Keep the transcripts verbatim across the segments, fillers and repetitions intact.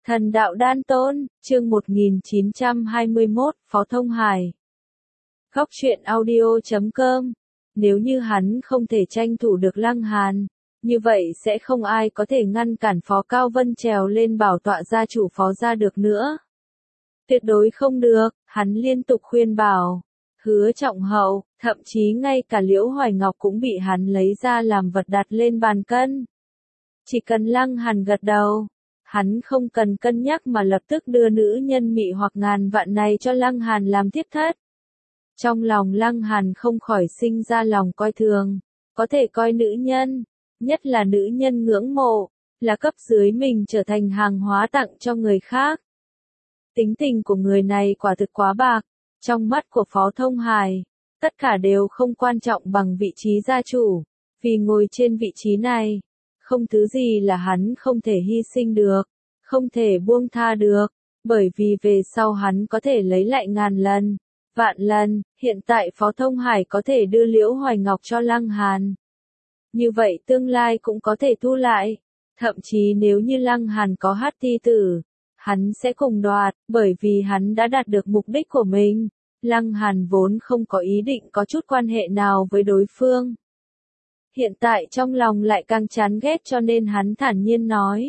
Thần đạo đan tôn, chương một nghìn chín trăm hai mươi mốt, Phó Thông Hải. Góc truyện audio chấm com. Nếu như hắn không thể tranh thủ được Lăng Hàn, như vậy sẽ không ai có thể ngăn cản Phó Cao Vân trèo lên bảo tọa gia chủ Phó gia được nữa. Tuyệt đối không được, hắn liên tục khuyên bảo. Hứa Trọng Hậu, thậm chí ngay cả Liễu Hoài Ngọc cũng bị hắn lấy ra làm vật đặt lên bàn cân. Chỉ cần Lăng Hàn gật đầu, hắn không cần cân nhắc mà lập tức đưa nữ nhân mị hoặc ngàn vạn này cho Lăng Hàn làm tiếp thất. Trong lòng Lăng Hàn không khỏi sinh ra lòng coi thường, có thể coi nữ nhân, nhất là nữ nhân ngưỡng mộ, là cấp dưới mình trở thành hàng hóa tặng cho người khác. Tính tình của người này quả thực quá bạc, trong mắt của Phó Thông Hải, tất cả đều không quan trọng bằng vị trí gia chủ, vì ngồi trên vị trí này, không thứ gì là hắn không thể hy sinh được, không thể buông tha được, bởi vì về sau hắn có thể lấy lại ngàn lần, vạn lần, hiện tại Phó Thông Hải có thể đưa Liễu Hoài Ngọc cho Lăng Hàn. Như vậy tương lai cũng có thể thu lại, thậm chí nếu như Lăng Hàn có hát thi tử, hắn sẽ cùng đoạt, bởi vì hắn đã đạt được mục đích của mình. Lăng Hàn vốn không có ý định có chút quan hệ nào với đối phương. Hiện tại trong lòng lại càng chán ghét cho nên hắn thản nhiên nói.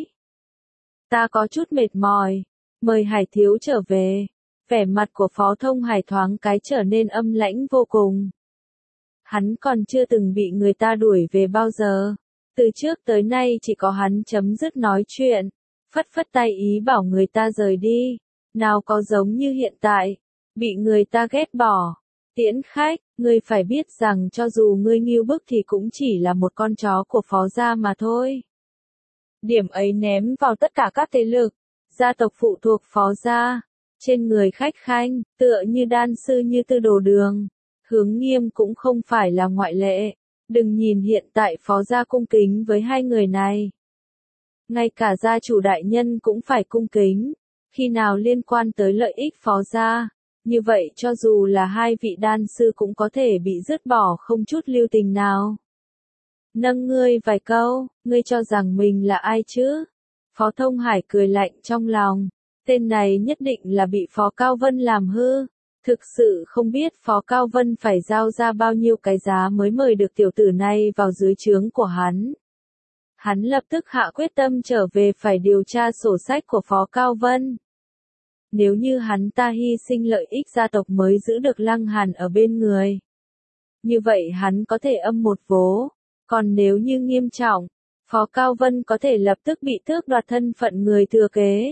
Ta có chút mệt mỏi, mời Hải thiếu trở về. Vẻ mặt của Phó Thông Hải thoáng cái trở nên âm lãnh vô cùng. Hắn còn chưa từng bị người ta đuổi về bao giờ. Từ trước tới nay chỉ có hắn chấm dứt nói chuyện, phất phất tay ý bảo người ta rời đi. Nào có giống như hiện tại, bị người ta ghét bỏ. Tiễn khách, ngươi phải biết rằng cho dù ngươi nghêu bức thì cũng chỉ là một con chó của Phó gia mà thôi. Điểm ấy ném vào tất cả các thế lực, gia tộc phụ thuộc Phó gia, trên người khách khanh, tựa như đan sư như Tư Đồ Đường, Hướng Nghiêm cũng không phải là ngoại lệ. Đừng nhìn hiện tại Phó gia cung kính với hai người này. Ngay cả gia chủ đại nhân cũng phải cung kính, khi nào liên quan tới lợi ích Phó gia. Như vậy cho dù là hai vị đan sư cũng có thể bị dứt bỏ không chút lưu tình nào. Nâng ngươi vài câu, ngươi cho rằng mình là ai chứ? Phó Thông Hải cười lạnh trong lòng, tên này nhất định là bị Phó Cao Vân làm hư. Thực sự không biết Phó Cao Vân phải giao ra bao nhiêu cái giá mới mời được tiểu tử này vào dưới trướng của hắn. Hắn lập tức hạ quyết tâm trở về phải điều tra sổ sách của Phó Cao Vân. Nếu như hắn ta hy sinh lợi ích gia tộc mới giữ được Lăng Hàn ở bên người, như vậy hắn có thể âm một vố, còn nếu như nghiêm trọng, Phó Cao Vân có thể lập tức bị tước đoạt thân phận người thừa kế.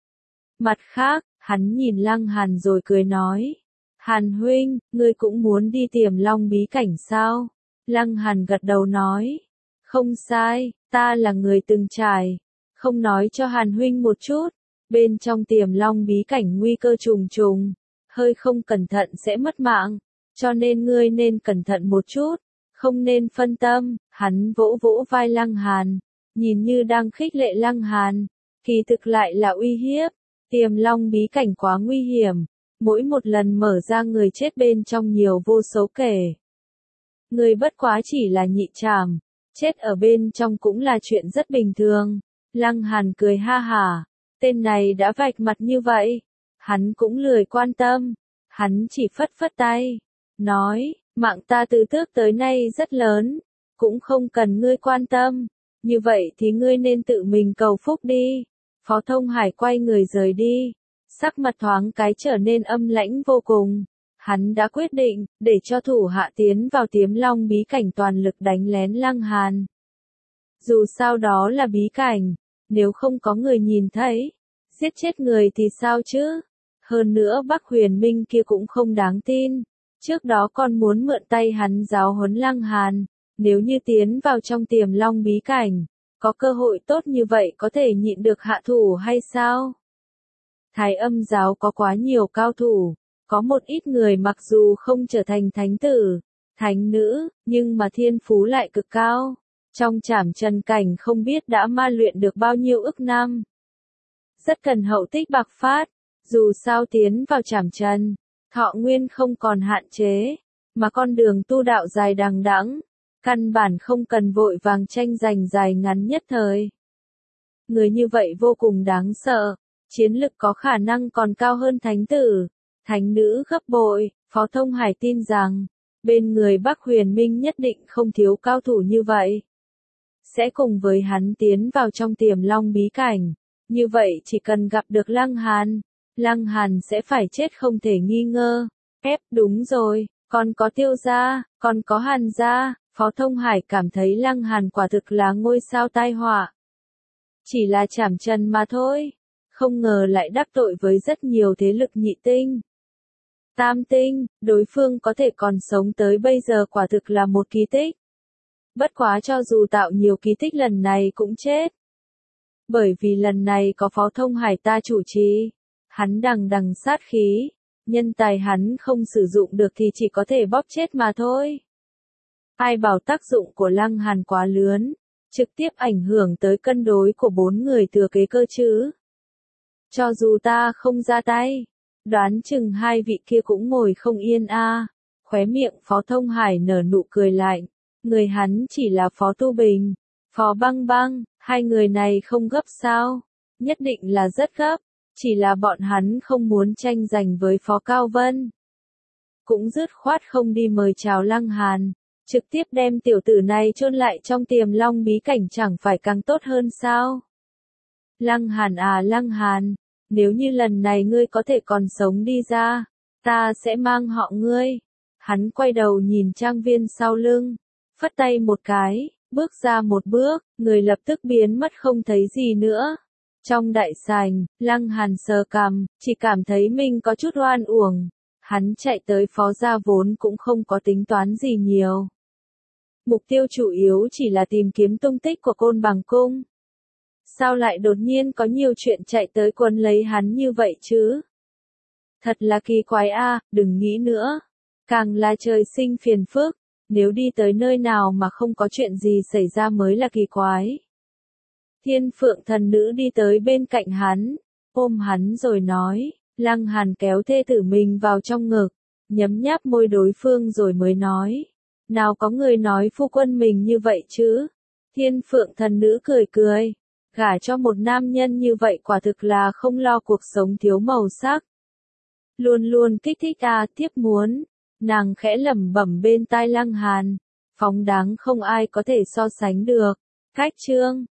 Mặt khác, hắn nhìn Lăng Hàn rồi cười nói, Hàn huynh, ngươi cũng muốn đi Tiềm Long bí cảnh sao? Lăng Hàn gật đầu nói, không sai, ta là người từng trải, không nói cho Hàn huynh một chút. Bên trong Tiềm Long bí cảnh nguy cơ trùng trùng, hơi không cẩn thận sẽ mất mạng, cho nên ngươi nên cẩn thận một chút, không nên phân tâm. Hắn vỗ vỗ vai Lăng Hàn, nhìn như đang khích lệ Lăng Hàn, kỳ thực lại là uy hiếp. Tiềm Long bí cảnh quá nguy hiểm, mỗi một lần mở ra người chết bên trong nhiều vô số kể. Ngươi bất quá chỉ là nhị trảm, chết ở bên trong cũng là chuyện rất bình thường. Lăng Hàn cười ha hả. Tên này đã vạch mặt như vậy, hắn cũng lười quan tâm, hắn chỉ phất phất tay, nói, mạng ta từ trước tới nay rất lớn, cũng không cần ngươi quan tâm, như vậy thì ngươi nên tự mình cầu phúc đi. Phó Thông Hải quay người rời đi, sắc mặt thoáng cái trở nên âm lãnh vô cùng, hắn đã quyết định, để cho thủ hạ tiến vào Tiềm Long bí cảnh toàn lực đánh lén Lăng Hàn. Dù sao đó là bí cảnh. Nếu không có người nhìn thấy, giết chết người thì sao chứ? Hơn nữa Bắc Huyền Minh kia cũng không đáng tin. Trước đó còn muốn mượn tay hắn giáo huấn Lăng Hàn. Nếu như tiến vào trong Tiềm Long bí cảnh, có cơ hội tốt như vậy có thể nhịn được hạ thủ hay sao? Thái Âm giáo có quá nhiều cao thủ. Có một ít người mặc dù không trở thành thánh tử, thánh nữ, nhưng mà thiên phú lại cực cao. Trong Trảm Trần cảnh không biết đã ma luyện được bao nhiêu ức năm. Rất cần hậu tích bạc phát, dù sao tiến vào Trảm Trần, thọ nguyên không còn hạn chế, mà con đường tu đạo dài đằng đẵng, căn bản không cần vội vàng tranh giành dài ngắn nhất thời. Người như vậy vô cùng đáng sợ, chiến lực có khả năng còn cao hơn thánh tử, thánh nữ gấp bội. Phó Thông Hải tin rằng, bên người Bắc Huyền Minh nhất định không thiếu cao thủ như vậy. Sẽ cùng với hắn tiến vào trong Tiềm Long bí cảnh. Như vậy chỉ cần gặp được Lăng Hàn, Lăng Hàn sẽ phải chết không thể nghi ngờ. Ép, đúng rồi, còn có Tiêu gia, còn có Hàn gia. Phó Thông Hải cảm thấy Lăng Hàn quả thực là ngôi sao tai họa. Chỉ là chảm trần mà thôi. Không ngờ lại đắc tội với rất nhiều thế lực nhị tinh. Tam tinh, đối phương có thể còn sống tới bây giờ quả thực là một kỳ tích. Bất quá cho dù tạo nhiều kỳ tích lần này cũng chết. Bởi vì lần này có Phó Thông Hải ta chủ trì, hắn đằng đằng sát khí, nhân tài hắn không sử dụng được thì chỉ có thể bóp chết mà thôi. Ai bảo tác dụng của Lăng Hàn quá lớn, trực tiếp ảnh hưởng tới cân đối của bốn người thừa kế cơ chứ. Cho dù ta không ra tay, đoán chừng hai vị kia cũng ngồi không yên a. À. Khóe miệng Phó Thông Hải nở nụ cười lạnh, người hắn chỉ là Phó Tu Bình, Phó Băng Băng, hai người này không gấp sao? Nhất định là rất gấp, chỉ là bọn hắn không muốn tranh giành với Phó Cao Vân. Cũng dứt khoát không đi mời chào Lăng Hàn, trực tiếp đem tiểu tử này chôn lại trong Tiềm Long bí cảnh chẳng phải càng tốt hơn sao? Lăng Hàn à Lăng Hàn, nếu như lần này ngươi có thể còn sống đi ra, ta sẽ mang họ ngươi. Hắn quay đầu nhìn trang viên sau lưng, phất tay một cái, bước ra một bước, người lập tức biến mất không thấy gì nữa. Trong đại sảnh, Lăng Hàn sờ cằm, chỉ cảm thấy mình có chút oan uổng. Hắn chạy tới Phó gia vốn cũng không có tính toán gì nhiều. Mục tiêu chủ yếu chỉ là tìm kiếm tung tích của Côn Bằng Cung. Sao lại đột nhiên có nhiều chuyện chạy tới quấn lấy hắn như vậy chứ? Thật là kỳ quái a, à, đừng nghĩ nữa. Càng là trời sinh phiền phức, nếu đi tới nơi nào mà không có chuyện gì xảy ra mới là kỳ quái. Thiên Phượng thần nữ đi tới bên cạnh hắn, ôm hắn rồi nói, Lăng Hàn kéo thê tử mình vào trong ngực, nhấm nháp môi đối phương rồi mới nói, nào có người nói phu quân mình như vậy chứ? Thiên Phượng thần nữ cười cười, gả cho một nam nhân như vậy quả thực là không lo cuộc sống thiếu màu sắc. Luôn luôn kích thích à, tiếp muốn, nàng khẽ lẩm bẩm bên tai Lăng Hàn, phóng đáng không ai có thể so sánh được. Cách chương